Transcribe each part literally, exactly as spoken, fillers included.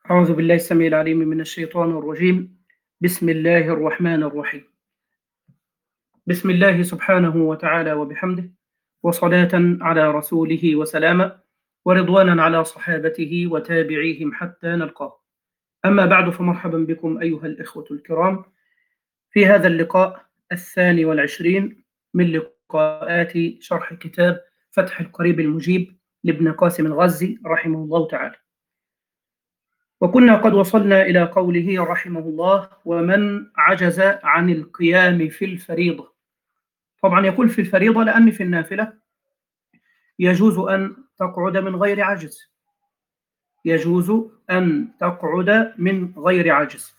أعوذ بالله السميع العليم من الشيطان الرجيم. بسم الله الرحمن الرحيم. بسم الله سبحانه وتعالى وبحمده، وصلاة على رسوله وسلاما، ورضوانا على صحابته وتابعيهم حتى نلقاه. أما بعد، فمرحبا بكم أيها الإخوة الكرام في هذا اللقاء الثاني والعشرين من لقاءات شرح كتاب فتح القريب المجيب لابن قاسم الغزي رحمه الله تعالى. وكنا قد وصلنا إلى قوله رحمه الله: ومن عجز عن القيام في الفريضة. طبعا يقول في الفريضة لأن في النافلة يجوز أن تقعد من غير عجز، يجوز أن تقعد من غير عجز،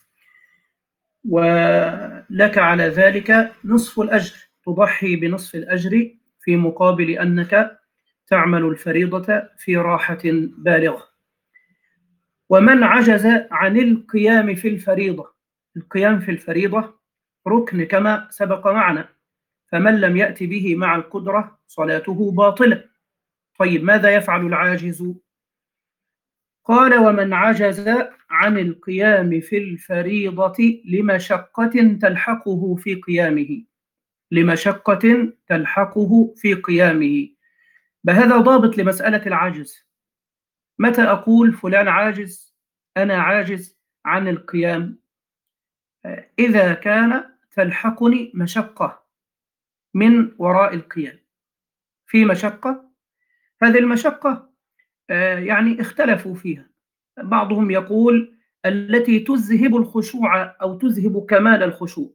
ولك على ذلك نصف الأجر، تضحي بنصف الأجر في مقابل أنك تعمل الفريضة في راحة بالغة. ومن عجز عن القيام في الفريضة، القيام في الفريضة ركن كما سبق معنا، فمن لم يأت به مع القدرة صلاته باطلة. طيب ماذا يفعل العاجز؟ قال: ومن عجز عن القيام في الفريضة لمشقة تلحقه في قيامه، لمشقة تلحقه في قيامه. بهذا ضابط لمسألة العجز. متى أقول فلان عاجز؟ أنا عاجز عن القيام إذا كان تلحقني مشقة من وراء القيام. في مشقة، هذه المشقة يعني اختلفوا فيها. بعضهم يقول التي تذهب الخشوع أو تذهب كمال الخشوع،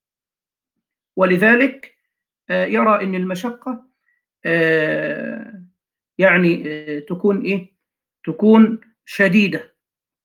ولذلك يرى أن المشقة يعني تكون إيه؟ تكون شديدة،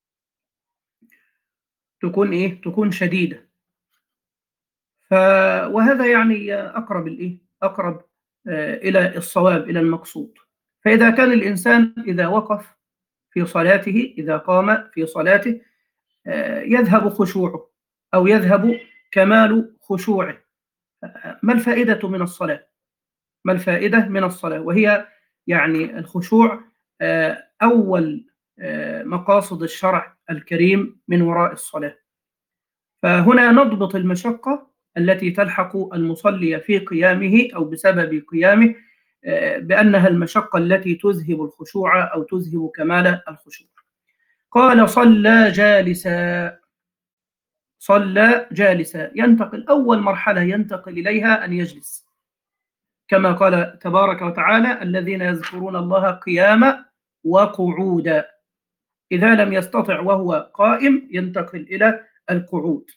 تكون إيه؟ تكون شديدة. ف وهذا يعني أقرب الإيه؟ أقرب إلى الصواب، إلى المقصود. فإذا كان الإنسان إذا وقف في صلاته، إذا قام في صلاته، يذهب خشوعه أو يذهب كمال خشوعه، ما الفائدة من الصلاة؟ ما الفائدة من الصلاة؟ وهي يعني الخشوع أول مقاصد الشرع الكريم من وراء الصلاة. فهنا نضبط المشقة التي تلحق المصلي في قيامه أو بسبب قيامه بأنها المشقة التي تذهب الخشوع أو تذهب كمال الخشوع. قال: صلى جالسا. صلى جالسا، ينتقل أول مرحلة ينتقل إليها أن يجلس، كما قال تبارك وتعالى: الذين يذكرون الله قياما وقعودا. إذا لم يستطع وهو قائم ينتقل إلى القعود.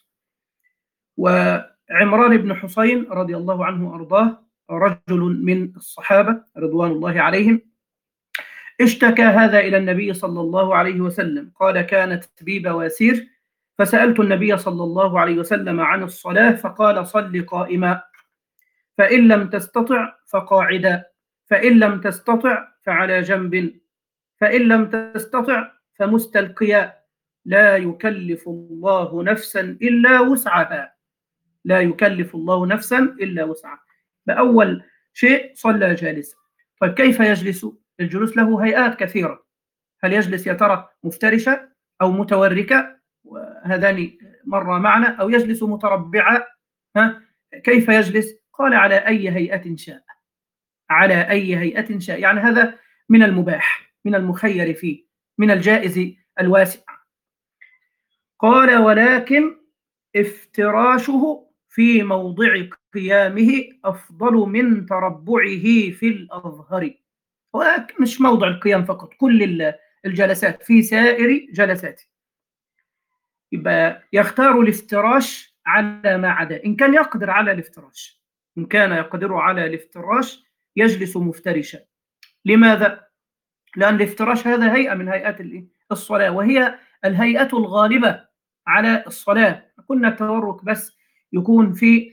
وعمران بن حسين رضي الله عنه وأرضاه رجل من الصحابة رضوان الله عليهم اشتكى هذا إلى النبي صلى الله عليه وسلم. قال: كانت بي بواسير فسألت النبي صلى الله عليه وسلم عن الصلاة فقال: صل قائما، فإن لم تستطع فقاعدا، فإن لم تستطع فعلى جنب، فإن لم تستطع فمستلقيا، لا يكلف الله نفسا إلا وسعها، لا يكلف الله نفسا إلا وسعها. بأول شيء صلى جالسا. طيب كيف يجلس؟ الجلوس له هيئات كثيرة. هل يجلس يا ترى مفترشة أو متوركة؟ وهذان مر معنا. أو يجلس متربعا؟ ها؟ كيف يجلس؟ قال: على أي هيئة شاء، على أي هيئة شاء. يعني هذا من المباح، من المخير فيه، من الجائز الواسع. قال: ولكن افتراشه في موضع قيامه أفضل من تربعه في الأظهر. مش موضع القيام فقط، كل الجلسات، في سائر جلساته. يبقى يختار الافتراش على ما عدا. إن كان يقدر على الافتراش، إن كان يقدر على الافتراش يجلس مفترشا. لماذا؟ لأن الافتراش هذا هيئة من هيئات الصلاة، وهي الهيئة الغالبة على الصلاة. كنا التورك بس يكون في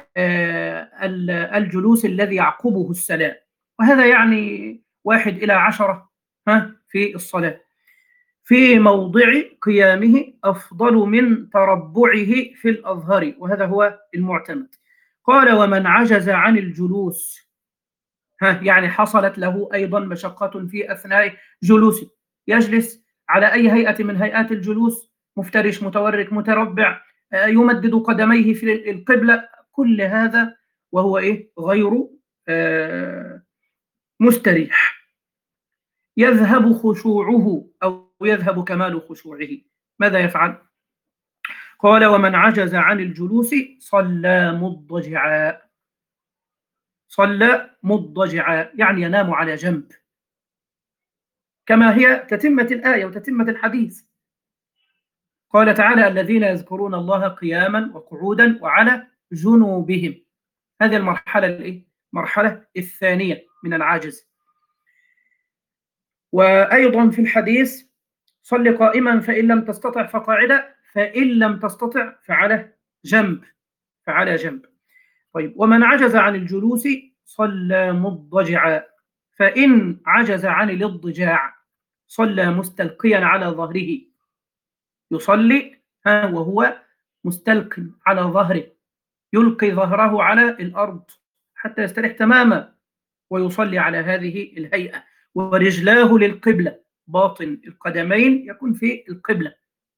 الجلوس الذي يعقبه السلام، وهذا يعني واحد إلى عشرة في الصلاة. في موضع قيامه أفضل من تربعه في الأظهر، وهذا هو المعتمد. قال: ومن عجز عن الجلوس، ها يعني حصلت له أيضا مشقة في أثناء جلوسه، يجلس على أي هيئة من هيئات الجلوس، مفترش، متورك، متربع، يمدد قدميه في القبلة، كل هذا وهو إيه؟ غير آه مستريح، يذهب خشوعه أو يذهب كمال خشوعه. ماذا يفعل؟ قال: ومن عجز عن الجلوس صلى مضجعا. صلى مضجعا يعني ينام على جنب، كما هي تتمة الآية وتتمة الحديث. قال تعالى: الذين يذكرون الله قياما وقعودا وعلى جنوبهم. هذه المرحلة الإيه؟ المرحلة الثانية من العاجز. وأيضا في الحديث: صل قائما فإن لم تستطع فقاعدا، فإن لم تستطع فعلى جنب، فعلى جنب. طيب، ومن عجز عن الجلوس صلى مضجعا، فإن عجز عن الاضطجاع صلى مستلقيا على ظهره. يصلي ها وهو مستلق على ظهره، يلقي ظهره على الأرض حتى يستريح تماما، ويصلي على هذه الهيئة، ورجلاه للقبلة، باطن القدمين يكون في القبلة.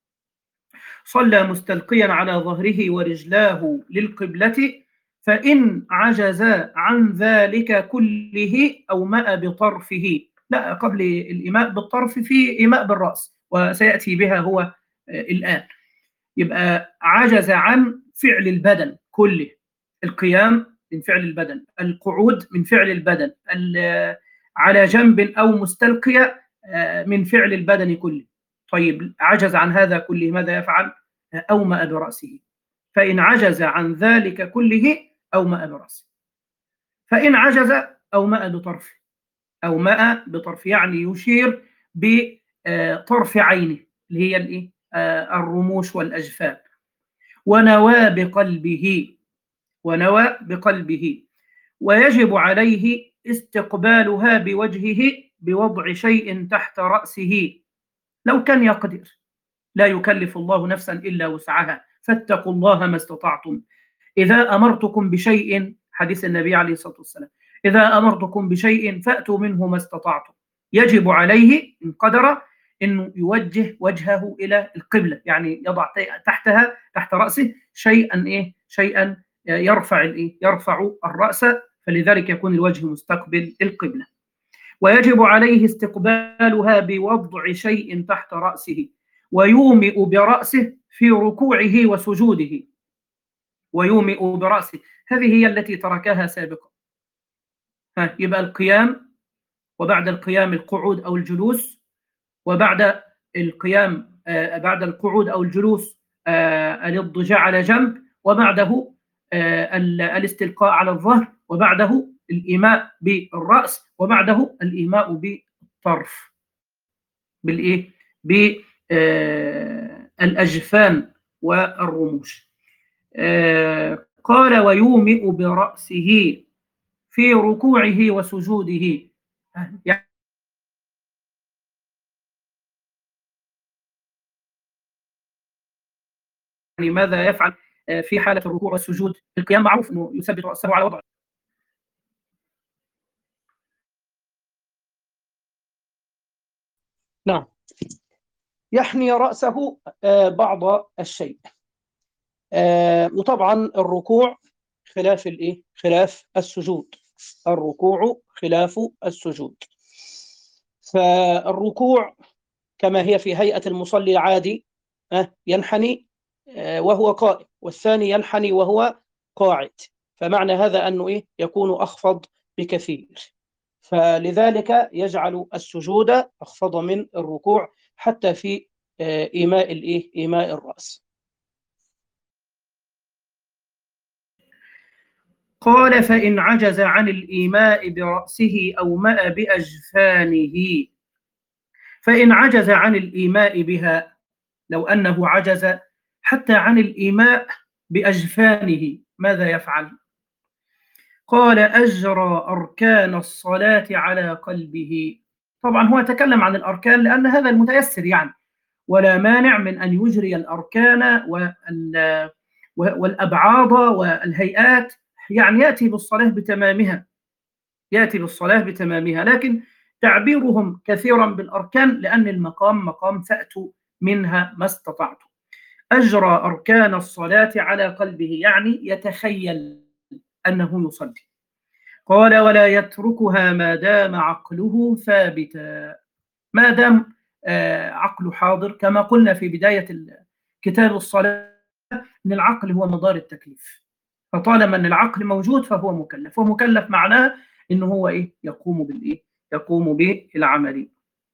صلى مستلقيا على ظهره ورجلاه للقبلة، فإن عجز عن ذلك كله أومأ بطرفه. لا، قبل الإيماء بالطرف في إيماء بالرأس، وسيأتي بها هو الآن. يبقى عجز عن فعل البدن كله، القيام من فعل البدن، القعود من فعل البدن، على جنب أو مستلقية من فعل البدن كله. طيب، عجز عن هذا كله، ماذا يفعل؟ أومأ برأسه. فإن عجز عن ذلك كله أومأ برأسه. فإن عجز أومأ بطرفه. أومأ بطرف يعني يشير بطرف عينه اللي هي الإيه؟ الرموش والأجفان. ونوى بقلبه، ونوى بقلبه. ويجب عليه استقبالها بوجهه بوضع شيء تحت رأسه لو كان يقدر. لا يكلف الله نفسا إلا وسعها، فاتقوا الله ما استطعتم. إذا أمرتكم بشيء، حديث النبي عليه الصلاة والسلام، إذا أمرتكم بشيء فأتوا منه ما استطعتم. يجب عليه إن قدر أنه يوجه وجهه إلى القبلة، يعني يضع تحتها تحت رأسه شيئا إيه شيئا يرفع الإيه يرفع الرأس، فلذلك يكون الوجه مستقبل القبلة. ويجب عليه استقبالها بوضع شيء تحت رأسه، ويومئ برأسه في ركوعه وسجوده. ويومئ برأسه، هذه هي التي تركها سابقا. ها، يبقى القيام، وبعد القيام القعود أو الجلوس، وبعد القيام آه بعد القعود أو الجلوس آه الاضطجاع على جنب، وبعده آه الاستلقاء على الظهر، وبعده الإيماء بالرأس، وبعده الإيماء بالطرف، بالإيه؟ بالأجفان والرموش. آه قال: ويومئ برأسه في ركوعه وسجوده. يعني ماذا يفعل في حالة الركوع والسجود؟ القيام معروف أنه يثبت رأسه على وضعه. نعم، يحني رأسه بعض الشيء. وطبعا الركوع خلاف الايه خلاف السجود. الركوع خلاف السجود. فالركوع كما هي في هيئة المصلي العادي، ينحني وهو قائم، والثاني ينحني وهو قاعد. فمعنى هذا أنه إيه يكون أخفض بكثير، فلذلك يجعل السجود أخفض من الركوع حتى في إيماء الإيه إيماء الرأس. قال: فإن عجز عن الإيماء برأسه أومأ بأجفانه. فإن عجز عن الإيماء بها، لو أنه عجز حتى عن الإيماء بأجفانه، ماذا يفعل؟ قال: أجرى أركان الصلاة على قلبه. طبعا هو تكلم عن الأركان لأن هذا المتيسر يعني، ولا مانع من أن يجري الأركان والأبعاض والهيئات، يعني يأتي بالصلاة بتمامها، يأتي بالصلاة بتمامها. لكن تعبيرهم كثيرا بالأركان لأن المقام مقام فأتوا منها ما استطعتم. أجرى أركان الصلاة على قلبه يعني يتخيل أنه يصلي. قال ولا يتركها ما دام عقله ثابتا، ما دام عقله حاضر. كما قلنا في بداية كتاب الصلاة أن العقل هو مدار التكليف، فطالما أن العقل موجود فهو مكلف، ومكلف معناه أنه هو إيه؟ يقوم بالإيه؟ يقوم بالعمل.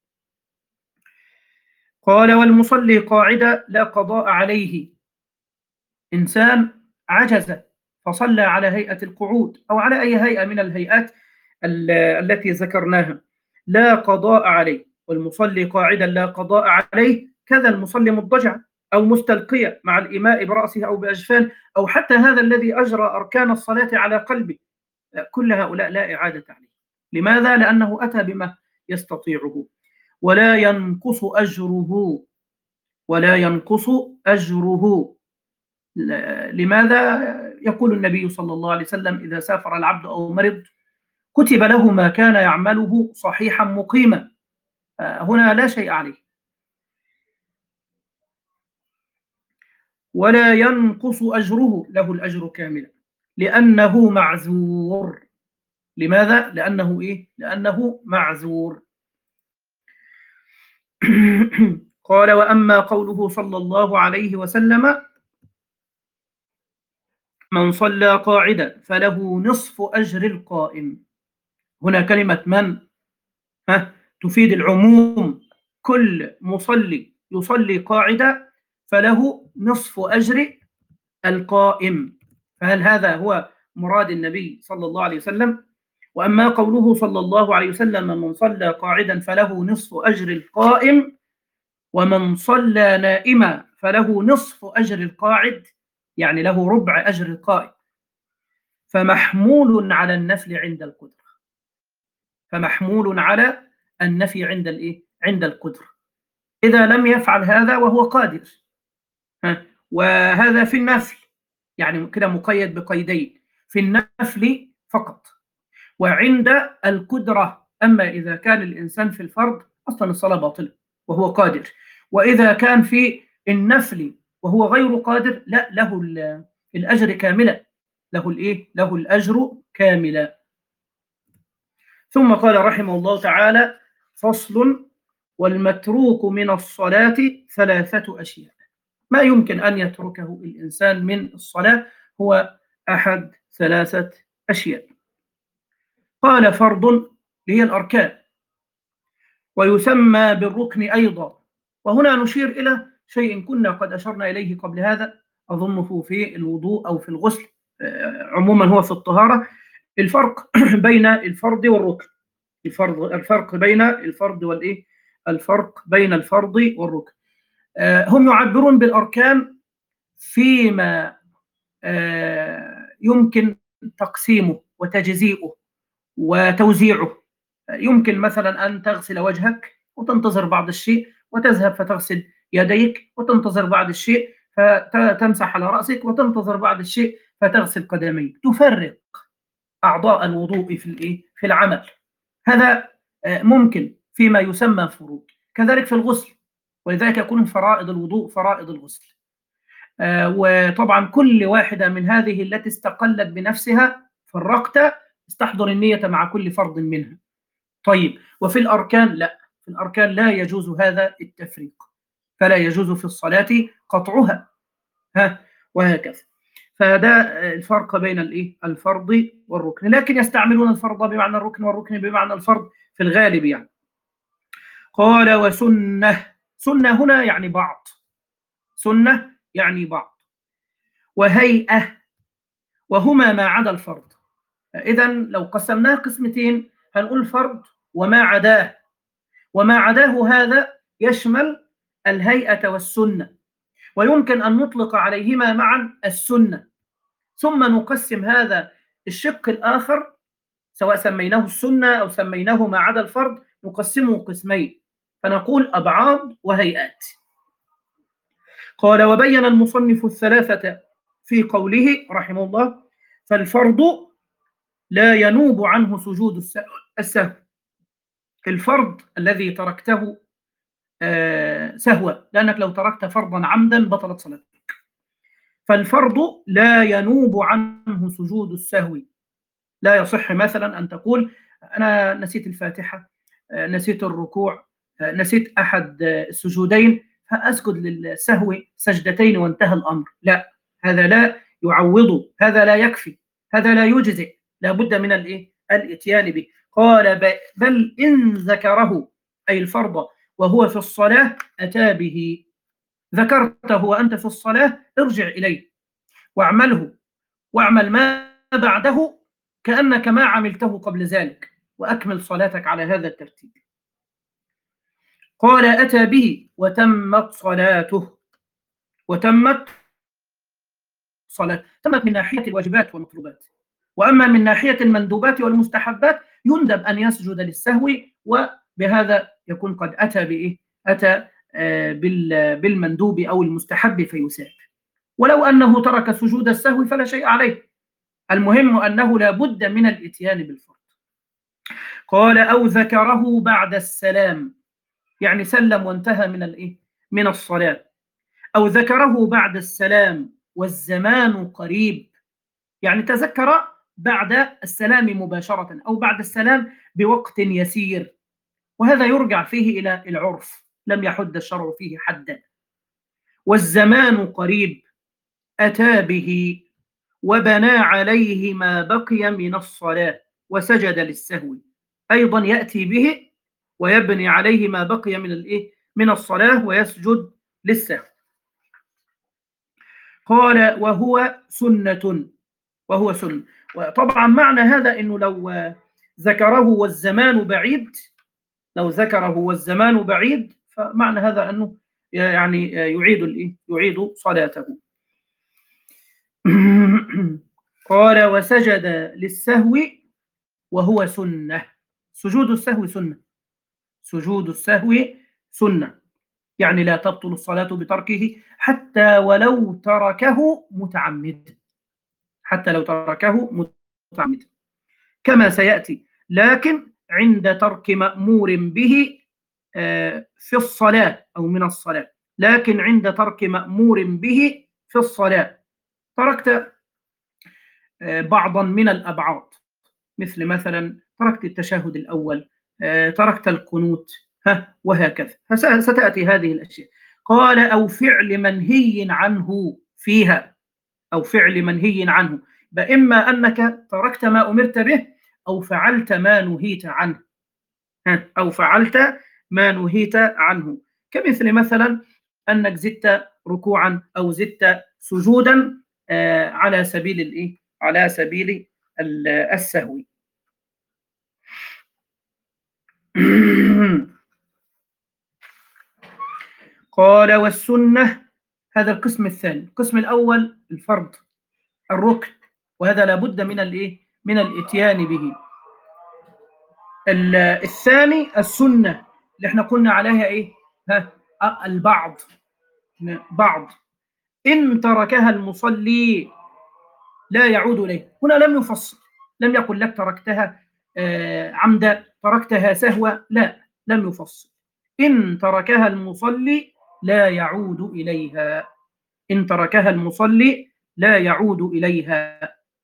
قال والمصلي قاعدة لا قضاء عليه، إنسان عجز فصلى على هيئة القعود أو على أي هيئة من الهيئات التي ذكرناها لا قضاء عليه. والمصلي قاعدا لا قضاء عليه، كذا المصلي مضطجع أو مستلقيا مع الإيماء برأسه أو بأجفان، أو حتى هذا الذي أجرى أركان الصلاة على قلبه، كل هؤلاء لا إعادة عليه. لماذا؟ لأنه أتى بما يستطيعه. ولا ينقص أجره، ولا ينقص أجره. لماذا؟ يقول النبي صلى الله عليه وسلم إذا سافر العبد أو مرض كتب له ما كان يعمله صحيحا مقيما، هنا لا شيء عليه. ولا ينقص أجره، له الأجر كاملا لأنه معذور. لماذا؟ لأنه إيه؟ لأنه معذور. قال وأما قوله صلى الله عليه وسلم من صلى قاعدا فله نصف أجر القائم، هنا كلمة من ها تفيد العموم، كل مصلي يصلي قاعدة فله نصف أجر القائم. فهل هذا هو مراد النبي صلى الله عليه وسلم؟ وأما قوله صلى الله عليه وسلم من صلى قاعدا فله نصف أجر القائم ومن صلى نائما فله نصف أجر القاعد، يعني له ربع أجر القائم، فمحمول على النفل عند القدرة. فمحمول على النفي عند الإيه؟ عند القدرة، إذا لم يفعل هذا وهو قادر. ها؟ وهذا في النفل، يعني كده مقيد بقيدين، في النفل فقط وعند القدرة. أما إذا كان الإنسان في الفرض أصلا الصلاة باطلة وهو قادر، وإذا كان في النفل وهو غير قادر لا، له الأجر كاملا، له الإيه؟ له الأجر كاملا. ثم قال رحمه الله تعالى فصل والمتروك من الصلاة ثلاثة أشياء. ما يمكن أن يتركه الإنسان من الصلاة هو أحد ثلاثة أشياء. قال فرض هي الأركان، ويسمى بالركن أيضا. وهنا نشير إلى شيء كنا قد أشرنا إليه قبل هذا، أظنه في الوضوء أو في الغسل، عموما هو في الطهارة، الفرق بين الفرض والركن. الفرض الفرق بين الفرض والإيه؟ الفرق بين الفرض والركن. هم يعبرون بالأركان فيما يمكن تقسيمه وتجزيئه وتوزيعه. يمكن مثلا أن تغسل وجهك وتنتظر بعض الشيء، وتذهب فتغسل يديك وتنتظر بعض الشيء، فتمسح على رأسك وتنتظر بعض الشيء فتغسل قدميك. تفرق أعضاء الوضوء في الإيه؟ في العمل. هذا ممكن فيما يسمى فروض. كذلك في الغسل، ولذلك يكون فرائض الوضوء فرائض الغسل. وطبعا كل واحدة من هذه التي استقلت بنفسها فرقت، استحضر النية مع كل فرض منها. طيب وفي الأركان لا، في الأركان لا يجوز هذا التفريق، فلا يجوز في الصلاة قطعها، ها وهكذا. فده الفرق بين الايه؟ الفرض والركن، لكن يستعملون الفرض بمعنى الركن والركن بمعنى الفرض في الغالب يعني. قال وسنة، سنة هنا يعني بعض، سنة يعني بعض، وهيئة، وهما ما عدا الفرض. إذا لو قسمناه قسمتين هنقول فرض وما عداه، وما عداه هذا يشمل الهيئة والسنة، ويمكن أن نطلق عليهما معا السنة، ثم نقسم هذا الشق الآخر سواء سميناه السنة أو سميناه ما عدا الفرض، نقسمه قسمين فنقول أبعاد وهيئات. قال وبين المصنف الثلاثة في قوله رحمه الله فالفرض لا ينوب عنه سجود السهو، الفرض الذي تركته آه سهوا، لأنك لو تركت فرضا عمدا بطلت صلاتك. فالفرض لا ينوب عنه سجود السهو. لا يصح مثلا أن تقول أنا نسيت الفاتحة، نسيت الركوع، نسيت أحد السجودين فأسجد للسهو سجدتين وانتهى الأمر. لا، هذا لا يعوض، هذا لا يكفي، هذا لا يجزئ، لا بد من الإيه؟ الإتيان به. قال بل إن ذكره أي الفرض وهو في الصلاة أتى به. ذكرته وأنت في الصلاة ارجع إليه واعمله، واعمل ما بعده كأنك ما عملته قبل ذلك، وأكمل صلاتك على هذا الترتيب. قال أتى به وتمت صلاته. وتمت صلاة تمت من ناحية الواجبات والمطلوبات، وأما من ناحية المندوبات والمستحبات يندب أن يسجد للسهو، وبهذا يكون قد أتى بإيه؟ أتى بالمندوب أو المستحب فيساب. ولو أنه ترك سجود السهو فلا شيء عليه، المهم أنه لا بد من الإتيان بالفرض. قال أو ذكره بعد السلام، يعني سلم وانتهى من الإيه؟ من الصلاة. أو ذكره بعد السلام والزمان قريب، يعني تذكر بعد السلام مباشرة أو بعد السلام بوقت يسير، وهذا يرجع فيه إلى العرف، لم يحد الشرع فيه حدا. والزمان قريب أتى به وبنى عليه ما بقي من الصلاة وسجد للسهو، أيضا يأتي به ويبني عليه ما بقي من الإيه؟ من الصلاة ويسجد للسهو. قال وهو سنة، وهو سنة. وطبعا معنى هذا أنه لو ذكره والزمان بعيد، لو ذكره والزمان بعيد فمعنى هذا أنه يعني يعيد الإيه؟ يعيد صلاته. قال وسجد للسهو وهو سنة. سجود السهو سنة، سجود السهو سنة، يعني لا تبطل الصلاة بتركه حتى ولو تركه متعمد، حتى لو تركه متعمد كما سيأتي. لكن عند ترك مأمور به في الصلاة أو من الصلاة، لكن عند ترك مأمور به في الصلاة تركت بعضا من الأبعاد، مثل مثلا تركت التشهد الأول، تركت القنوت، ها وهكذا، ستأتي هذه الأشياء. قال أو فعل منهي عنه فيها، أو فعل منهي عنه، إما أنك تركت ما أمرت به أو فعلت ما نهيت عنه، ها أو فعلت ما نهيت عنه، كمثل مثلا أنك زدت ركوعا أو زدت سجودا على سبيل الإيه؟ على سبيل السهو. قال والسنة، هذا القسم الثاني. القسم الأول الفرض الركن، وهذا لابد من الإيه؟ من الإتيان به. الثاني السنة اللي احنا قلنا عليها إيه؟ ها البعض، بعض إن تركها المصلي لا يعود إليه. هنا لم يفصل، لم يقل لك تركتها عمدا، تركتها سهوا، لا، لم يفصل. إن تركها المصلي لا يعود إليها، إن تركها المصلي لا يعود إليها.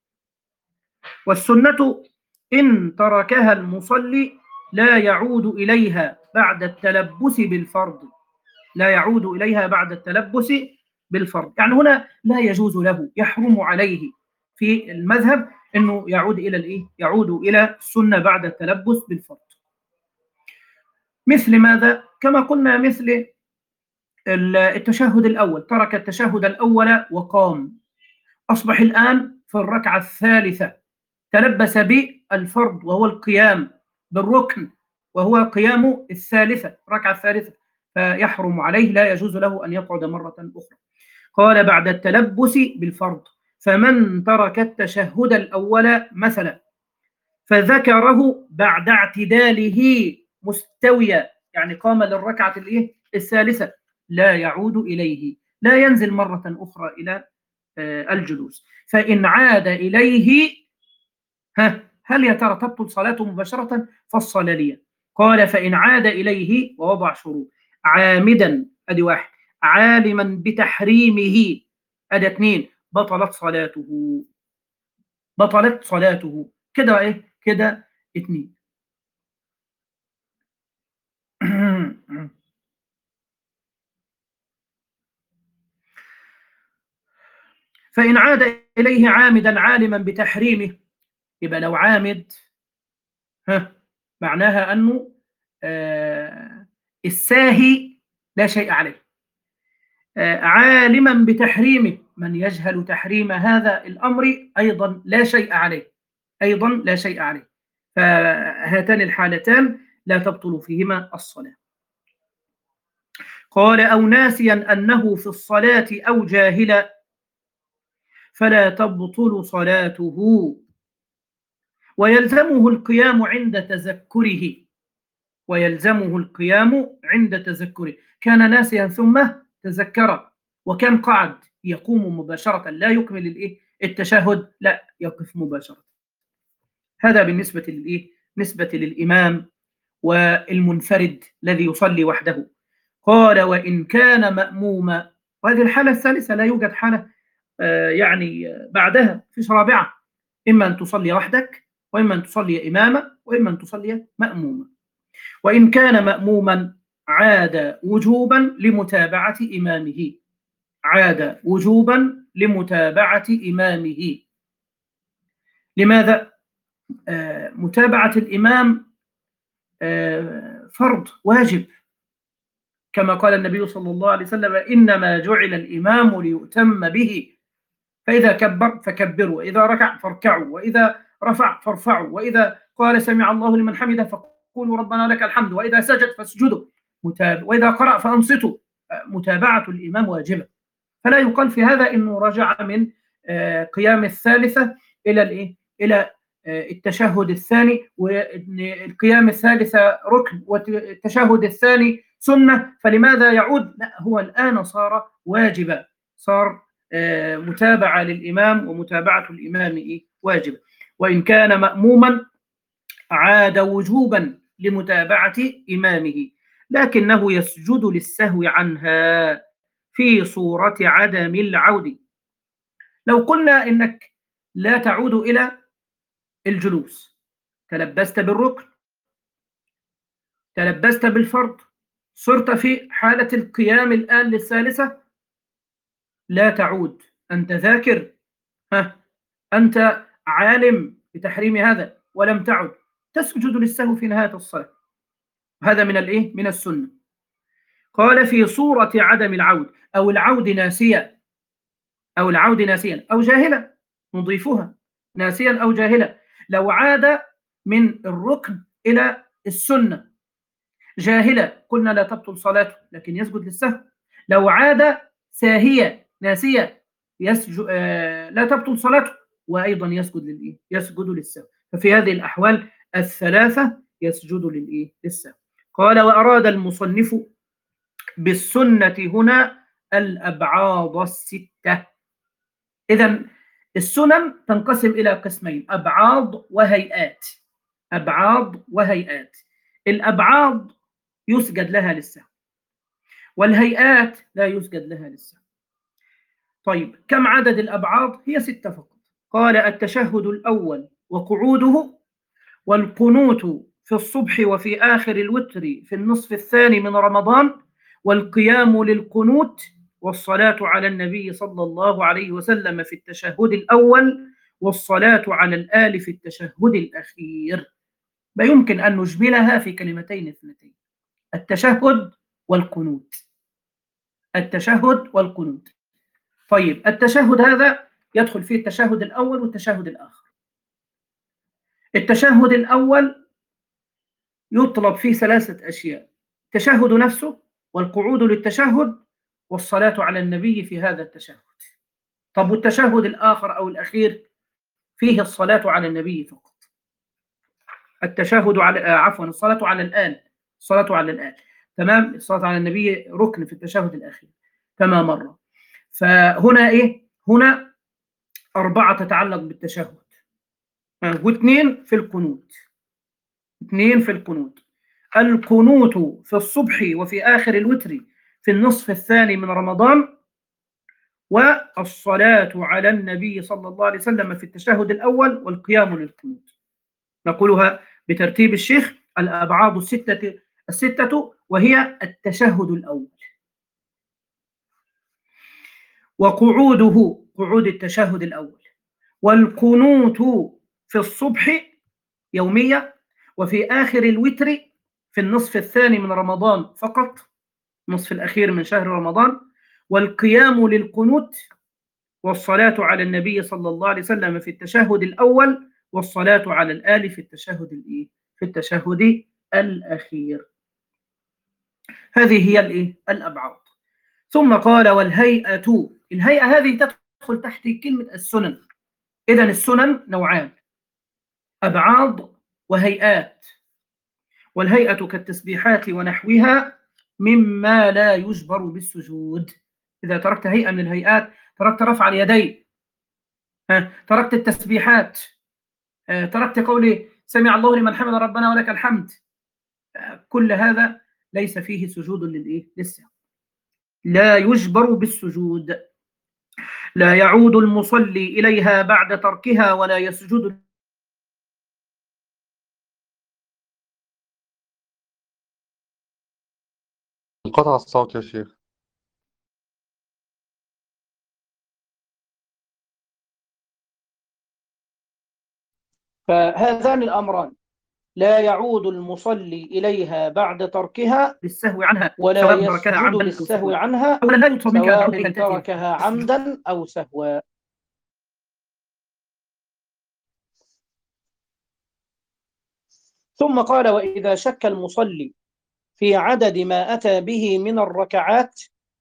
والسنة إن تركها المصلي لا يعود إليها بعد التلبس بالفرض، لا يعود إليها بعد التلبس بالفرض، يعني هنا لا يجوز له، يحرم عليه في المذهب أنه يعود إلى الإيه؟ يعود إلى السنة بعد التلبس بالفرض. مثل ماذا؟ كما قلنا مثل التشهد الأول، ترك التشهد الأول وقام، أصبح الآن في الركعة الثالثة تلبس بالفرض وهو القيام بالركن، وهو قيام الثالثة، الركعة الثالثة، فيحرم عليه، لا يجوز له أن يقعد مرة أخرى. قال بعد التلبس بالفرض. فمن ترك التشهد الأول مثلا فذكره بعد اعتداله مستويا، يعني قام للركعة الإيه؟ الثالثة، لا يعود إليه، لا ينزل مرة أخرى إلى الجلوس. فإن عاد إليه ها هل يا ترى تبطل صلاته مباشرة؟ فصل لي. قال فإن عاد إليه ووضع شروط عامدا أدي واحد، عالما بتحريمه أدي اثنين، بطلت صلاته، بطلت صلاته كده إيه كده اثنين. فإن عاد إليه عامدا عالما بتحريمه، يبقى لو عامد ها معناها أنه آه الساهي لا شيء عليه، آه عالما بتحريمه، من يجهل تحريم هذا الأمر أيضا لا شيء عليه، أيضا لا شيء عليه. فهاتان الحالتان لا تبطل فيهما الصلاة. قال أو ناسيا أنه في الصلاة أو جاهلا فلا تبطل صلاته، ويلزمه القيام عند تذكره، ويلزمه القيام عند تذكره، كان ناسيا ثم تذكر وكان قعد يقوم مباشرة لا يكمل الإيه التشهد، لا يقف مباشرة. هذا بالنسبة للإيه نسبة للإمام والمنفرد الذي يصلي وحده. قال وإن كان مأموما، وهذه الحالة الثالثة لا يوجد حالة آه يعني بعدها فيش رابعة، إما أن تصلي وحدك، وإما أن تصلي إماما، وإما أن تصلي مأموما. وإن كان مأموما عاد وجوبا لمتابعة إمامه، عاد وجوبا لمتابعة إمامه. لماذا؟ آه متابعة الإمام آه فرض واجب، كما قال النبي صلى الله عليه وسلم إنما جعل الإمام ليؤتم به، فإذا كبر فكبروا، وإذا ركع فاركعوا، وإذا رفع فارفعوا، وإذا قال سمع الله لمن حمده فقولوا ربنا لك الحمد، وإذا سجد فاسجدوا، وإذا قرأ فأنصتوا. متابعة الإمام واجبة، فلا يقال في هذا إنه رجع من قيام الثالثة إلى الإيه إلى التشهد الثاني، والقيام الثالثة ركن والتشهد الثاني سنة، فلماذا يعود؟ لا، هو الآن صار واجبا، صار متابعة للإمام، ومتابعة الإمام إيه واجبة. وإن كان مأموما عاد وجوبا لمتابعة إمامه، لكنه يسجد للسهو عنها في صورة عدم العود. لو قلنا إنك لا تعود إلى الجلوس، تلبست بالركن، تلبست بالفرض، صرت في حالة القيام الآن للثالثة، لا تعود، أنت ذاكر، ها أنت عالم بتحريم هذا ولم تعد، تسجد للسهو في نهاية الصلاة. هذا من الإيه؟ من السنة. قال في صورة عدم العود، أو العود ناسيا، أو العود ناسيا أو جاهلا، نضيفها ناسيا أو جاهلا. لو عاد من الركن إلى السنة جاهلا قلنا لا تبطل صلاته، لكن يسجد للسهو. لو عاد ساهيا ناسيا يسجد آه لا تبطل صلاته، وأيضا يسجد للإيه؟ يسجد للسهو. ففي هذه الأحوال الثلاثة يسجد للإيه؟ للسهو. قال وأراد المصنف بالسنة هنا الأبعاض الستة. إذن السنن تنقسم إلى قسمين، أبعاض وهيئات. أبعاض وهيئات. الأبعاض يسجد لها للسهو، والهيئات لا يسجد لها للسهو. طيب كم عدد الأبعاض؟ هي ستة فقط. قال التشهد الأول وقعوده، والقنوت في الصبح وفي آخر الوتر في النصف الثاني من رمضان، والقيام للقنوت، والصلاة على النبي صلى الله عليه وسلم في التشهد الأول، والصلاة على الآل في التشهد الأخير. ما يمكن أن نجملها في كلمتين اثنتين: التشهد والقنوت. التشهد والقنوت. طيب التشهد هذا يدخل فيه التشهد الأول والتشهد الآخر. التشهد الأول يطلب فيه ثلاثة أشياء: التشهد نفسه، والقعود للتشهد، والصلاة على النبي في هذا التشهد. طب والتشهد الآخر أو الأخير فيه الصلاة على النبي فقط. التشهد على عفوا الصلاة على الآل، الصلاة على الآل تمام. الصلاة على النبي ركن في التشهد الأخير كما مر. فهنا إيه؟ هنا أربعة تتعلق بالتشهد، واثنين في القنوت، اثنين في القنوت. القنوت في الصبح وفي آخر الوتر في النصف الثاني من رمضان، والصلاة على النبي صلى الله عليه وسلم في التشهد الأول، والقيام للقنوت. نقولها بترتيب الشيخ: الأبعاد الستة الستة وهي التشهد الأول، وقعوده قعود التشهد الأول، والقنوت في الصبح يومية، وفي آخر الوتر في النصف الثاني من رمضان فقط، النصف الأخير من شهر رمضان، والقيام للقنوت، والصلاة على النبي صلى الله عليه وسلم في التشهد الأول، والصلاة على الآل في التشهد الإيه؟ في التشهد الأخير. هذه هي الإيه؟ الأبعاد. ثم قال: والهيئة. الهيئة هذه تدخل تحت كلمة السنن. إذن السنن نوعان: أبعاد وهيئات. والهيئة كالتسبيحات ونحوها مما لا يجبر بالسجود. إذا تركت هيئة من الهيئات، تركت رفع اليدين، تركت التسبيحات، تركت قولي سمع الله لمن حمد ربنا ولك الحمد، كل هذا ليس فيه سجود للإيه؟ للسهو، لا يجبر بالسجود. لا يعود المصلي إليها بعد تركها ولا يسجد. انقطع الصوت يا شيخ. فهذان الأمران: لا يعود المصلي إليها بعد تركها للسهو عنها، ولا سواء تركها عمدا للسهو عنها، أولا لا يطلب منك سواء تركها عمدا أو سهوا. ثم قال: وإذا شك المصلي في عدد ما أتى به من الركعات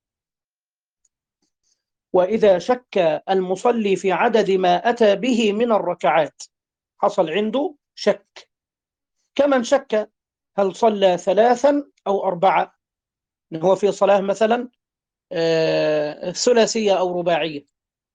وإذا شك المصلي في عدد ما أتى به من الركعات، حصل عنده شك، كمن شك هل صلى ثلاثا أو أربعة، هو في صلاة مثلا ثلاثية أو رباعية،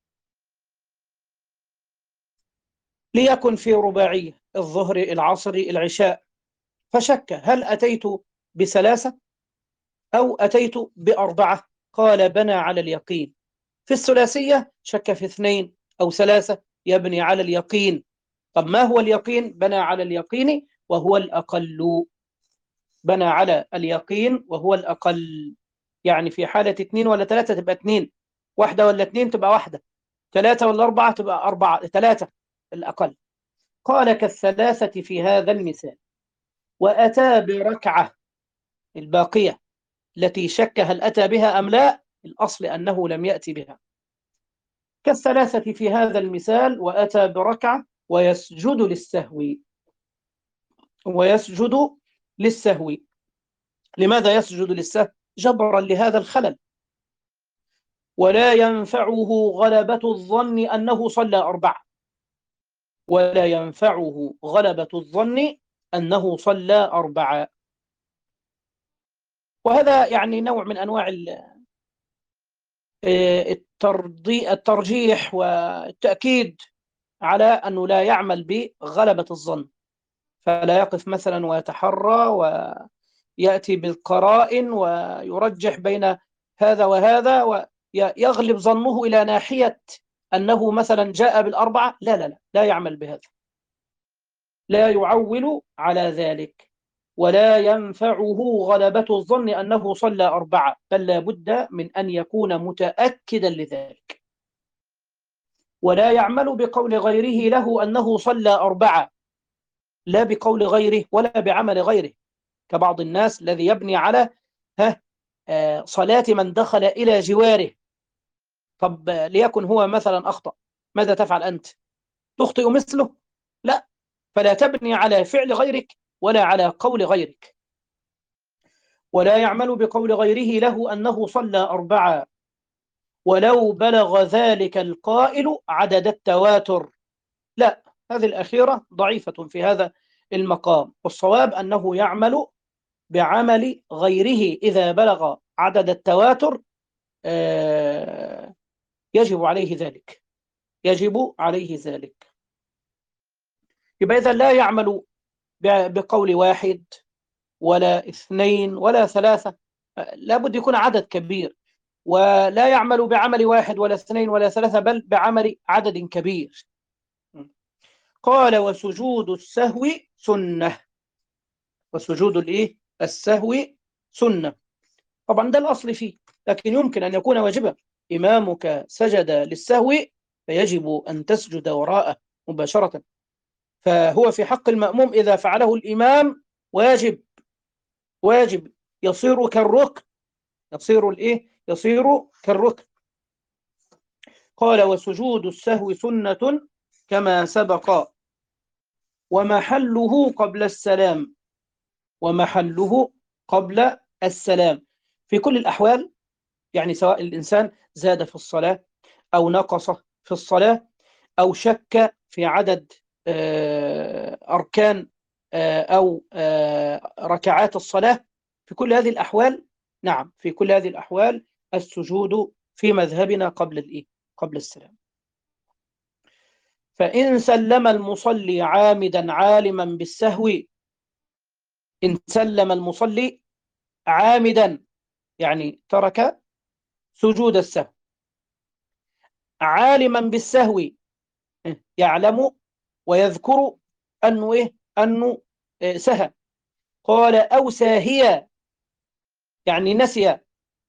ليكن في رباعية الظهر العصر العشاء، فشك هل أتيت بثلاثة أو أتيت بأربعة، قال: بنى على اليقين. في الثلاثية شك في اثنين أو ثلاثة، يبني على اليقين. طب ما هو اليقين؟ بنى على اليقين وهو الأقل. بنى على اليقين وهو الأقل، يعني في حالة اثنين ولا ثلاثة تبقى اثنين، واحدة ولا اثنين تبقى واحدة، ثلاثة ولا أربعة تبقى أربعة، ثلاثة الأقل. قال: كالثلاثة في هذا المثال، وأتى بركعة الباقية التي شك هل أتى بها أم لا، الأصل أنه لم يأتي بها. كالثلاثة في هذا المثال وأتى بركعة ويسجد للسهو. ويسجد للسهو. لماذا يسجد للسهو؟ جبرا لهذا الخلل. ولا ينفعه غلبة الظن أنه صلى أربعة. ولا ينفعه غلبة الظن أنه صلى أربعة. وهذا يعني نوع من أنواع الترجيح والتأكيد على أنه لا يعمل بغلبة الظن، فلا يقف مثلا ويتحرى ويأتي بالقرائن ويرجح بين هذا وهذا ويغلب ظنه إلى ناحية أنه مثلا جاء بالأربعة. لا لا لا لا يعمل بهذا، لا يعول على ذلك. ولا ينفعه غلبة الظن أنه صلى أربعة، بل لا بد من أن يكون متأكدا لذلك. ولا يعمل بقول غيره له أنه صلى أربعة، لا بقول غيره ولا بعمل غيره، كبعض الناس الذي يبني على ها صلاة من دخل إلى جواره. طب ليكن هو مثلا أخطأ، ماذا تفعل أنت؟ تخطئ مثله؟ لا، فلا تبني على فعل غيرك ولا على قول غيرك. ولا يعمل بقول غيره له أنه صلى أربعة ولو بلغ ذلك القائل عدد التواتر. لا، هذه الأخيرة ضعيفة في هذا المقام، والصواب أنه يعمل بعمل غيره إذا بلغ عدد التواتر يجب عليه ذلك، يجب عليه ذلك. يبقى إذا لا يعمل بقول واحد ولا اثنين ولا ثلاثة، لابد يكون عدد كبير، ولا يعمل بعمل واحد ولا اثنين ولا ثلاثة، بل بعمل عدد كبير. قال وسجود السهو سنة. وسجود الايه السهو سنة. طبعا ده الأصل فيه، لكن يمكن أن يكون واجبا. إمامك سجد للسهو فيجب أن تسجد وراءه مباشرة، فهو في حق المأموم إذا فعله الإمام واجب، واجب يصير كالركن، يصير الإيه يصير كالركن. قال وسجود السهو سنة كما سبق، ومحله قبل السلام، ومحله قبل السلام في كل الأحوال. يعني سواء الإنسان زاد في الصلاة أو نقص في الصلاة أو شك في عدد أركان أو ركعات الصلاة، في كل هذه الأحوال، نعم في كل هذه الأحوال السجود في مذهبنا قبل الإيه؟ قبل السلام. فإن سلم المصلي عامدا عالما بالسهو، إن سلم المصلي عامدا يعني ترك سجود السهو، عالما بالسهو يعلم ويذكر أنه إيه؟ أنه سهى. قال أو ساهيا يعني نسي،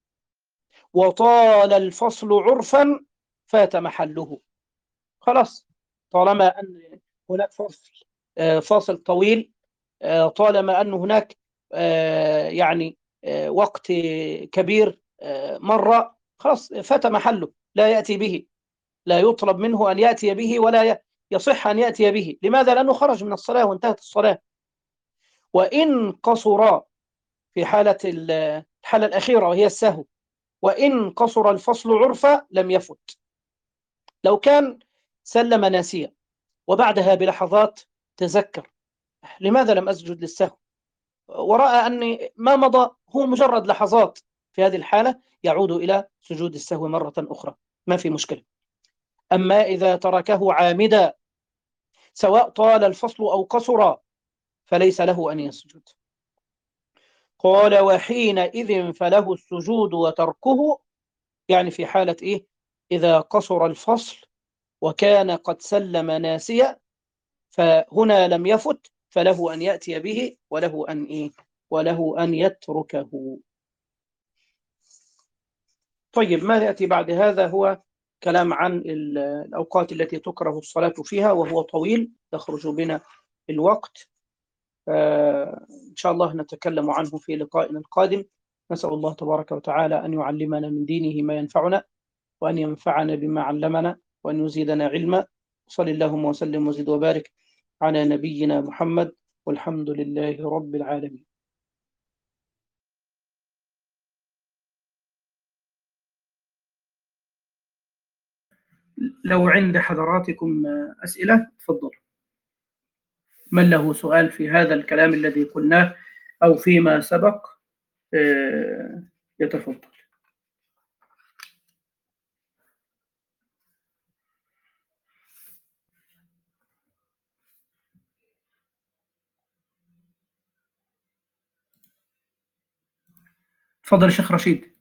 وطال الفصل عرفا فات محله. خلاص، طالما أن هناك فصل فاصل طويل، طالما أن هناك يعني وقت كبير مرة، خلاص فات محله، لا يأتي به، لا يطلب منه أن يأتي به ولا يصح أن يأتي به. لماذا؟ لأنه خرج من الصلاة وانتهت الصلاة. وإن قصر في حالة الحالة الأخيرة وهي السهو، وإن قصر الفصل عرفا لم يفت. لو كان سلم ناسيا وبعدها بلحظات تذكر لماذا لم أسجد للسهو، ورأى أن ما مضى هو مجرد لحظات، في هذه الحالة يعود إلى سجود السهو مرة أخرى، ما في مشكلة. أما إذا تركه عامدا سواء طال الفصل أو قصر فليس له أن يسجد. قال وحينئذ فله السجود وتركه، يعني في حالة إيه؟ إذا قصر الفصل وكان قد سلم ناسيا فهنا لم يفت، فله أن يأتي به وله أن إيه؟ وله أن يتركه. طيب، ما يأتي بعد هذا هو كلام عن الأوقات التي تكره الصلاة فيها، وهو طويل يخرج بنا الوقت، إن شاء الله نتكلم عنه في لقائنا القادم. نسأل الله تبارك وتعالى أن يعلمنا من دينه ما ينفعنا، وأن ينفعنا بما علمنا، وأن يزيدنا علما. صلى اللهم وسلم وزد وبارك على نبينا محمد، والحمد لله رب العالمين. لو عند حضراتكم أسئلة تفضل. من له سؤال في هذا الكلام الذي قلناه أو فيما سبق يتفضل. تفضل يا شيخ رشيد.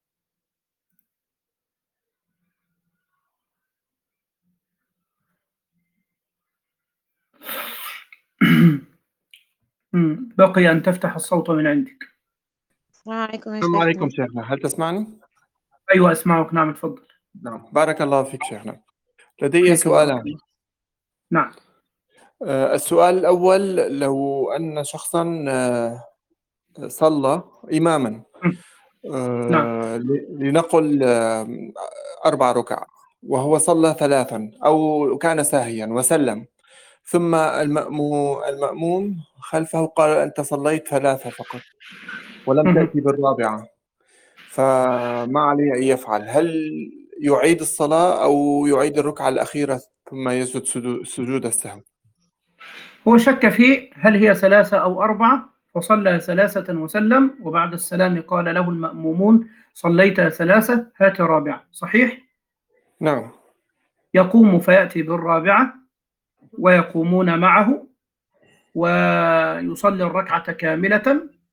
بقي أن تفتح الصوت من عندك. السلام عليكم يا السلام شيخنا. عليكم شيخنا، هل تسمعني؟ أيوة أسمعك، نعم تفضل. نعم، بارك الله فيك شيخنا. لدي سؤالان. نعم. آه السؤال الأول، لو أن شخصا آه صلى إماما آه نعم. لنقل آه أربع ركع، وهو صلى ثلاثا أو كان ساهيا وسلم، ثم المأموم, المأموم خلفه قال أنت صليت ثلاثة فقط ولم تأتي بالرابعة، فما عليه أن يفعل؟ هل يعيد الصلاة أو يعيد الركعة الأخيرة ثم يسجد سجود السهو؟ هو شك في هل هي ثلاثة أو أربعة، فصلى ثلاثة وسلم، وبعد السلام قال له المأمومون صليت ثلاثة هات رابعة، صحيح؟ نعم. يقوم فيأتي بالرابعة ويقومون معه ويصلي الركعة كاملة،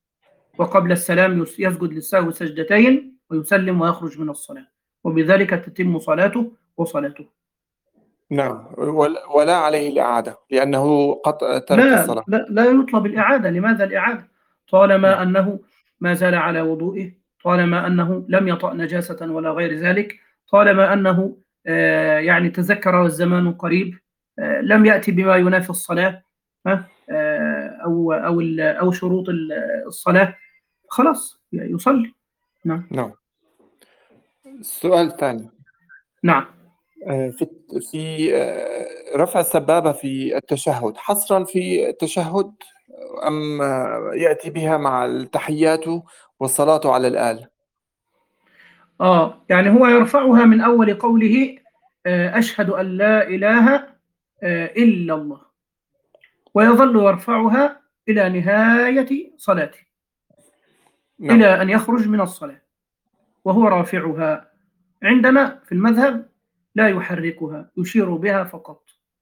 وقبل السلام يسجد للسهو سجدتين ويسلم ويخرج من الصلاة، وبذلك تتم صلاته وصلاته. نعم، ولا عليه الإعادة لأنه قد ترك لا الصلاة. لا, لا يطلب الإعادة. لماذا الإعادة؟ طالما نعم. أنه ما زال على وضوئه، طالما أنه لم يطأ نجاسة ولا غير ذلك، طالما أنه آه يعني تذكر والزمان قريب، آه لم يأتي بما ينافي الصلاة آه أو أو أو شروط الصلاة، خلاص يصلي. نعم. نعم. السؤال الثاني. نعم. في في رفع السبابة في التشهد حصرا في التشهد أم يأتي بها مع التحيات والصلاة على الآل؟ آه يعني هو يرفعها من أول قوله أشهد أن لا إله إلا الله، ويظل يرفعها إلى نهاية صلاته. نعم. إلى أن يخرج من الصلاة وهو رافعها. عندنا في المذهب لا يحركها، يشير بها فقط،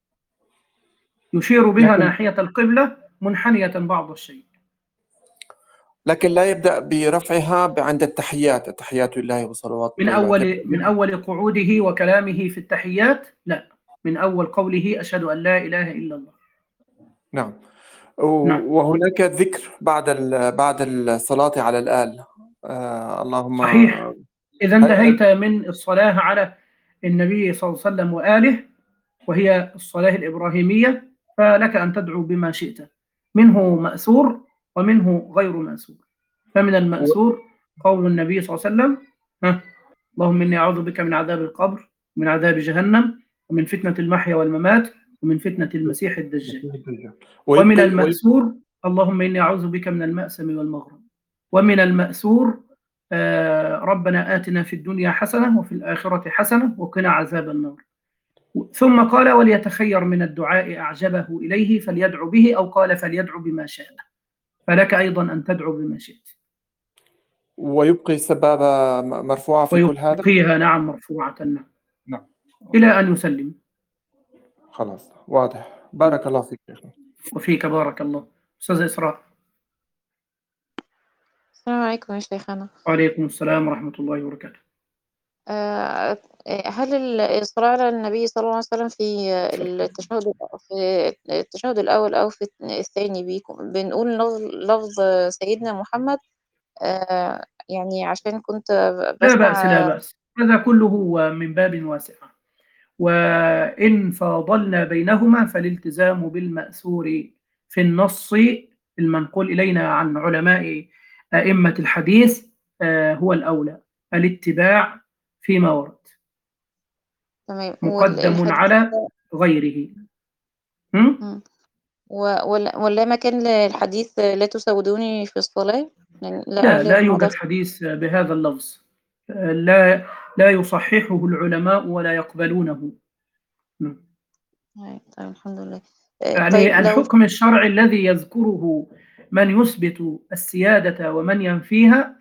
يشير بها لكن ناحية القبلة منحنية بعض الشيء. لكن لا يبدأ برفعها عند التحيات، التحيات لله وصلوات من الله أول من أول قعوده وكلامه في التحيات، لا، من أول قوله أشهد أن لا إله إلا الله. نعم. نعم. وهناك ذكر بعد بعد الصلاة على الآل. آه اللهم صحيح. إذا انتهيت من الصلاة على النبي صلى الله عليه وسلم وآله، وهي الصلاة الإبراهيمية، فلك أن تدعو بما شئت، منه مأثور ومنه غير مأثور. فمن المأثور قول النبي صلى الله عليه وسلم ها اللهم إني أعوذ بك من عذاب القبر ومن عذاب جهنم ومن فتنة المحيا والممات ومن فتنة المسيح الدجال. ومن المأثور اللهم إني أعوذ بك من المأسم والمغرم. ومن المأثور آه ربنا آتنا في الدنيا حسنة وفي الآخرة حسنة وقنا عذاب النار. ثم قال وليتخير من الدعاء أعجبه إليه فليدعو به، أو قال فليدعو بما شاء، فلك أيضا أن تدعو بما شئت. ويبقي السبابة مرفوعة في كل هذا؟ ويبقيها نعم مرفوعة. نعم. نعم. إلى أن يسلم. خلاص واضح. بارك الله فيك شيخنا. وفيك بارك الله. أستاذ إسراء. السلام عليكم يا شيخنا. وعليكم السلام ورحمة الله وبركاته. آه، هل الصلاة على النبي صلى الله عليه وسلم في التشهد في التشهد الأول أو في الثاني بيكون بنقول لفظ لفظ سيدنا محمد؟ آه، يعني عشان كنت لا بأس لا بسمع. بأس، هذا كله من باب واسع، وإن فاضلنا بينهما فالالتزام بالمأثور في النص المنقول إلينا عن علماء أئمة الحديث هو الأولى، الاتباع فيما ورد تمام. مقدم على غيره. م? ولا ما كان الحديث لا تسودوني في الصلاة؟ لا لا يوجد حديث بهذا اللفظ، لا لا يصححه العلماء ولا يقبلونه. طيب الحمد لله. يعني طيب الحكم الشرعي الذي يذكره من يثبت السيادة ومن ينفيها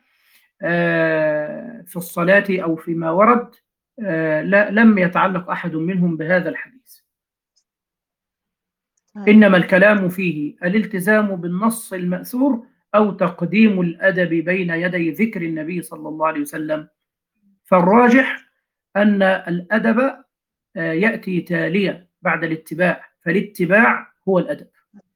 في الصلاة أو فيما ورد، لا لم يتعلق أحد منهم بهذا الحديث. إنما الكلام فيه الالتزام بالنص المأثور أو تقديم الأدب بين يدي ذكر النبي صلى الله عليه وسلم. فالراجح أن الأدب يأتي تاليا بعد الاتباع، فالاتباع هو الأدب.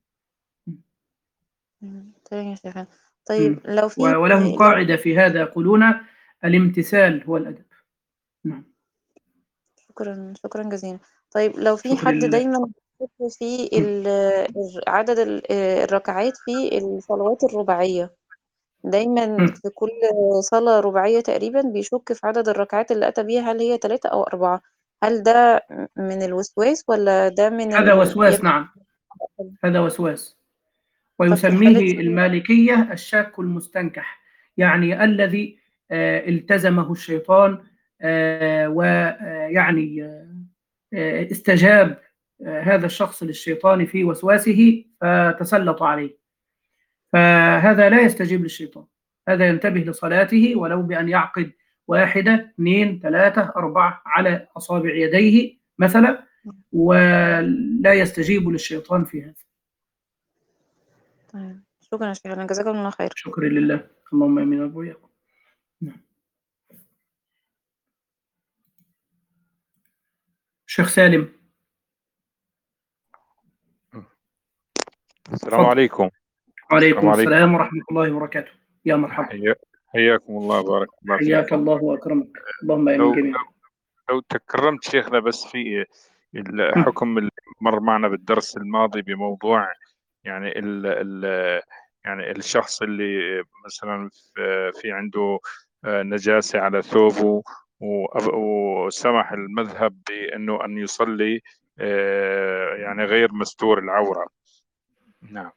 طيب لو في ولهم قاعدة في هذا يقولون الامتثال هو الأدب. نعم. شكرا شكرا جزيلا. طيب لو في حد دايما في عدد الركعات في الصلوات الرباعية، دايما في كل صلاة رباعية تقريبا بيشك في عدد الركعات اللي أتى بيها، هل هي ثلاثة أو أربعة؟ هل ده من الوسواس ولا ده من هذا وسواس؟ نعم هذا وسواس، ويسميه المالكية الشاك المستنكح، يعني الذي آه التزمه الشيطان آه ويعني آه استجاب آه هذا الشخص للشيطان في وسواسه فتسلط عليه، فهذا لا يستجيب للشيطان، هذا ينتبه لصلاته ولو بأن يعقد واحدة اثنين ثلاثة أربعة على أصابع يديه مثلا، ولا يستجيب للشيطان في هذا. طيب شكرا شيخنا، جزاكم الله خير. شكرا لله، اللهم امين وإياكم. نعم. شيخ سالم. السلام عليكم. وعليكم السلام ورحمة الله وبركاته. يا مرحبا. حيا... حياكم الله، بارك الله فيكم. حياك الله وأكرمك، اللهم آمين لو جميعا. لو تكرمت شيخنا بس في الحكم اللي مر معنا بالدرس الماضي بموضوع يعني ال ال يعني الشخص اللي مثلا في عنده نجاسة على ثوبه وسمح المذهب بأنه أن يصلي يعني غير مستور العورة. نعم.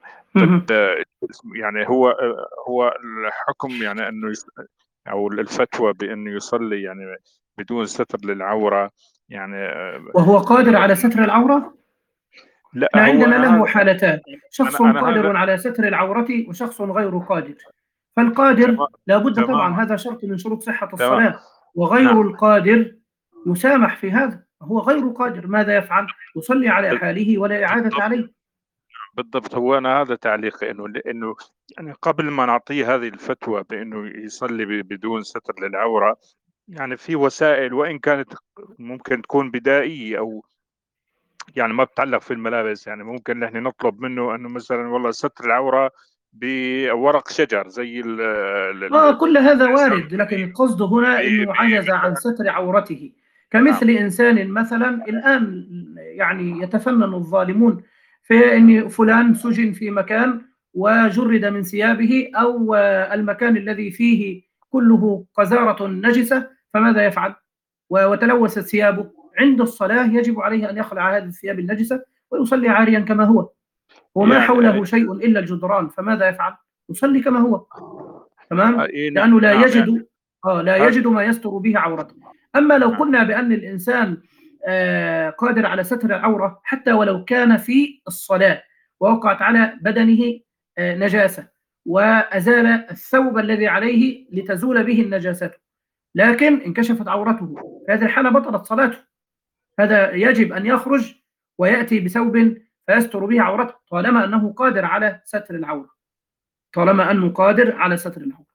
يعني هو هو الحكم يعني انه او الفتوى بانه يصلي يعني بدون ستر للعوره يعني وهو قادر على ستر العوره؟ لا، احنا هو عندنا أنا له حالتان، شخص أنا أنا قادر هذا على ستر العورة وشخص غير قادر. فالقادر لابد طبعا، هذا شرط من شروط صحة الصلاة، وغير نعم. القادر يسامح في هذا، هو غير قادر ماذا يفعل؟ يصلي على حاله ولا إعادة عليه. بالضبط، هو أنا هذا تعليقي، إنه لأنه يعني قبل ما نعطيه هذه الفتوى بأنه يصلي بدون ستر للعورة، يعني في وسائل وإن كانت ممكن تكون بدائية أو يعني ما بتعلق في الملابس، يعني ممكن نحن نطلب منه انه مثلا والله ستر العوره بورق شجر زي ال آه كل هذا وارد، لكن القصد هنا انه عجز عن ستر عورته، كمثل انسان مثلا الان يعني يتفنن الظالمون في ان فلان سجن في مكان وجرد من ثيابه او المكان الذي فيه كله قذارة نجسة، فماذا يفعل؟ وتلوثت ثيابه، عند الصلاة يجب عليه أن يخلع هذه الثياب النجسة ويصلي عاريا كما هو، وما يعني حوله شيء إلا الجدران، فماذا يفعل؟ يصلي كما هو، تمام؟ لأنه لا نعم يجد يعني آه لا يجد ما يستر به عورته. أما لو قلنا بأن الإنسان آه قادر على ستر العورة حتى ولو كان في الصلاة ووقعت على بدنه آه نجاسة وأزال الثوب الذي عليه لتزول به النجاسة، لكن انكشفت عورته، في هذه الحالة بطلت صلاته. هذا يجب أن يخرج ويأتي بثوب فيستر به عورته طالما أنه قادر على ستر العورة، طالما أنه قادر على ستر العورة.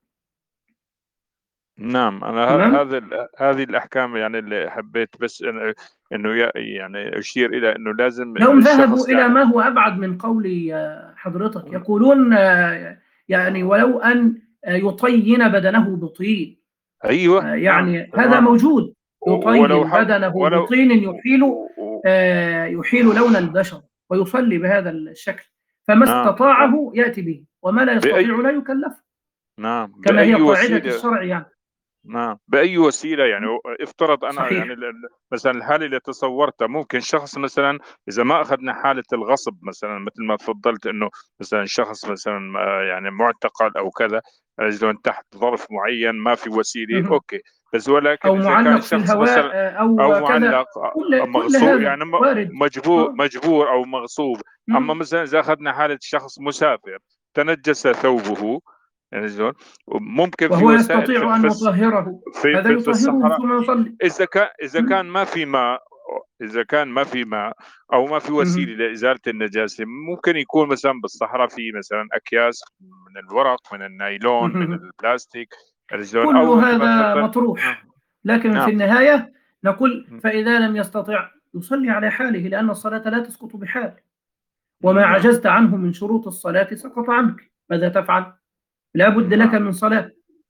نعم. أنا هذا هذه الأحكام يعني اللي حبيت بس إنه يعني أشير إلى إنه لازم لهم ذهبوا يعني إلى ما هو أبعد من قول حضرتك، يقولون يعني ولو أن يطين بدنه بطين. أيوة يعني نعم. هذا موجود، يطين حب بدنه ولو بطين يحيل آه يحيل لون البشر ويصلي بهذا الشكل، فما نعم. استطاعه يأتي به وما لا يستطيع بأي... لا يكلف. نعم. كما هي قاعدة وسيلة. الشرع يعني. نعم، بأي وسيلة يعني. افترض أنا صحيح. يعني مثلا الحالة اللي تصورتها، ممكن شخص مثلا إذا ما أخذنا حالة الغصب مثلا مثل ما تفضلت، إنه مثلا شخص مثلا يعني معتقل أو كذا رجل تحت ظرف معين ما في وسيلة، م- أوكي، بس ولكن أو إذا كان معلق في شخص الهواء مثلا أو, أو أو كذا، معلق كل, كل مغصوب هذا يعني وارد. مجبور آه. مجبور أو مغصوب. م- أما مثلا إذا أخذنا حالة شخص مسافر تنجس ثوبه يعني ممكن في وهو وسائل في, يستطيع أن في, يطهره، في, هذا في, في يطهره الصحراء. ثم يصلي. إذا كان إذا م- كان ما في ماء إذا كان ما في ماء أو ما في وسيلة م- لإزالة النجاسة، ممكن يكون مثلا بالصحراء في مثلا أكياس من الورق، من النايلون، من م- البلاستيك، كل أو مثل ما هذا تفضل. مطروح، لكن في نعم. النهاية نقول فإذا لم يستطع يصلي على حاله، لأن الصلاة لا تسقط بحال، وما نعم. عجزت عنه من شروط الصلاة سقط عنك، ماذا تفعل؟ لا بد لك من صلاة.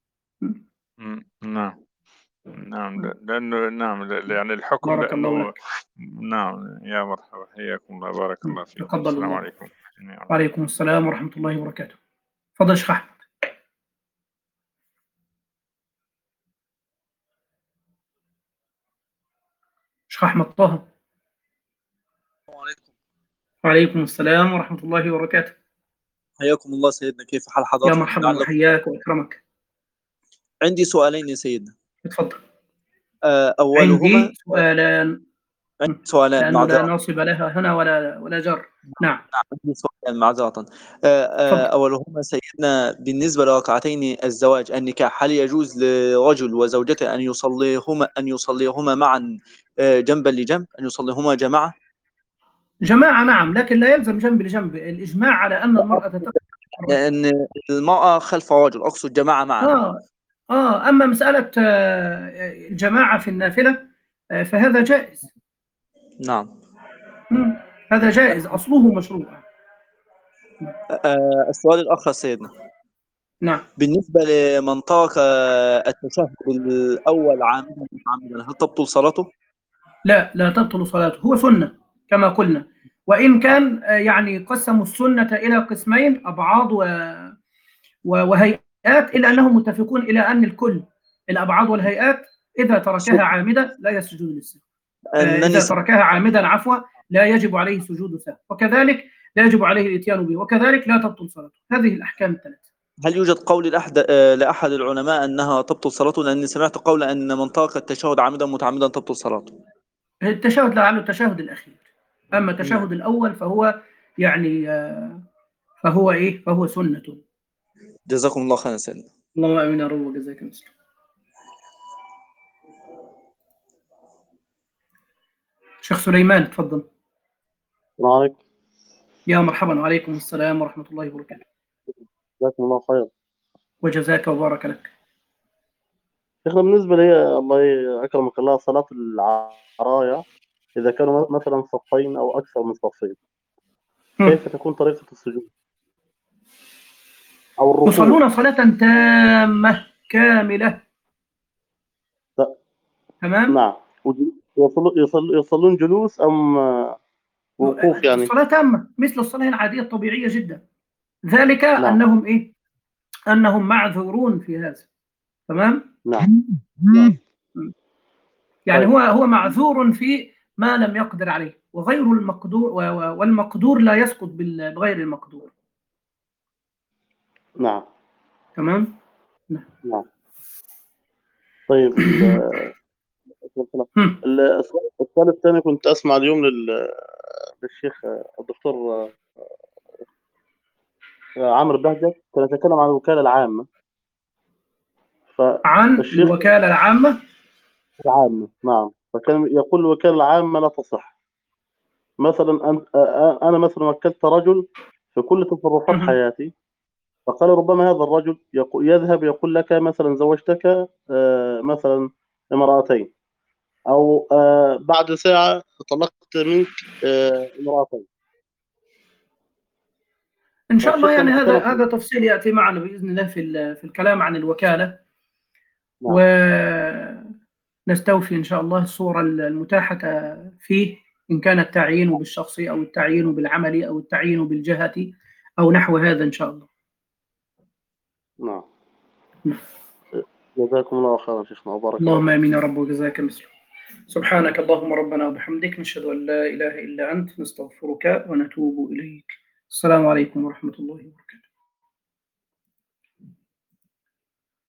نعم. نعم. لأنه نعم يعني الحكم بارك الله لأنه لك. نعم. يا مرحبا، حياكم الله، بارك الله فيكم. تقبل السلام الله. عليكم. وعليكم السلام ورحمة الله وبركاته. تفضل شيخ أحمد. شيخ أحمد طه. السلام عليكم. وعليكم السلام ورحمة الله وبركاته. حياكم الله سيدنا، كيف حال يا حضرتك؟ مرحبا وحياك وإكرمك. عندي سؤالين يا سيدنا. اتفضل. أولهما عندي سؤالان. عندي سؤالان لأنه لا معذرة. ناصب لها هنا ولا ولا جر. نعم. عندي سؤالان معذرة. تفضل. أولهما سيدنا بالنسبة لركعتين الزواج النكاح، هل يجوز لرجل وزوجته أن يصليهما أن يصليهما معا جنبا لجنب، أن يصليهما جماعة؟ جماعة نعم، لكن لا يلزم جنب لجنب. الإجماع على أن المرأة تقف لأن المرأة خلف رجل، أقصد جماعة معنا. آه آه أما مسألة آه الجماعة في النافلة آه فهذا جائز. نعم. مم. هذا جائز، أصله مشروع. آه، السؤال الآخر سيدنا، نعم. بالنسبة لمن ترك التشهد الأول عامدا متعمدا هل تبطل صلاته؟ لا لا تبطل صلاته، هو سنة كما قلنا، وإن كان آه يعني قسموا السنة إلى قسمين، أبعاض و... و... وهيئات، إلا أنهم متفقون إلى أن الكل الأبعاض والهيئات إذا تركها عامدا لا يسجد للسهو. أنني إذا س... تركها عامدا عفوا لا يجب عليه سجود سهو، وكذلك لا يجب عليه الاتيان به، وكذلك لا تبطل صلاته. هذه الأحكام الثلاث. هل يوجد قول لأحد آه، لأحد العلماء أنها تبطل صلاته؟ لأني سمعت قول أن من ترك التشهد عامدا متعمدا تبطل صلاته. التشهد لعله التشهد الأخير، أما التشهد الأول فهو يعني آه فهو إيه فهو سنة. جزاكم الله خيرا سيدنا. اللهم آمين يا رب وجزاك مسلم. شيخ سليمان تفضل. السلام عليكم. يا مرحبا، وعليكم السلام ورحمة الله وبركاته. جزاكم الله خير. وجزاك وبارك لك. شيخنا بالنسبة لي الله أكرمك الله، صلاة العرايا إذا كانوا مثلا صفين أو أكثر من صفين كيف تكون طريقة السجود أو الركوع؟ يصلون صلاة تامة كاملة. لا. تمام. نعم. يصلون يصل يصلون جلوس أم وقوف يعني؟ الصلاة تامة مثل الصلاة العادية الطبيعية جدا، ذلك نعم. أنهم إيه أنهم معذورون في هذا. تمام. نعم. نعم. يعني طيب. هو هو معذور في ما لم يقدر عليه، وغير المقدور والمقدور لا يسقط بغير المقدور. نعم. تمام. نعم. نعم. طيب السؤال الثاني كنت أسمع اليوم للشيخ الدكتور عمرو بهجت كان يتكلم عن الوكالة العامة. عن الوكالة العامة العامة نعم، فكان يقول الوكالة العامة لا تصح. مثلا أنا مثلا وكلت رجل في كل تصرفات حياتي، فقال ربما هذا الرجل يذهب يقول لك مثلا زوجتك مثلا امرأتين، أو بعد ساعة طلقت منك امرأتين. إن شاء الله يعني هذا هذا تفصيل يأتي معنا بإذن الله في في الكلام عن الوكالة. نعم. ونستوفي إن شاء الله الصورة المتاحة فيه، إن كان التعيين بالشخصي أو التعيين بالعملي أو التعيين بالجهة أو نحو هذا إن شاء الله. نعم. جزاكم الله خيرا شيخنا وبارك الله. اللهم آمين يا رب وجزاك مثله. سبحانك اللهم ربنا وبحمدك، نشهد أن لا إله إلا أنت، نستغفرك ونتوب إليك. السلام عليكم ورحمة الله وبركاته.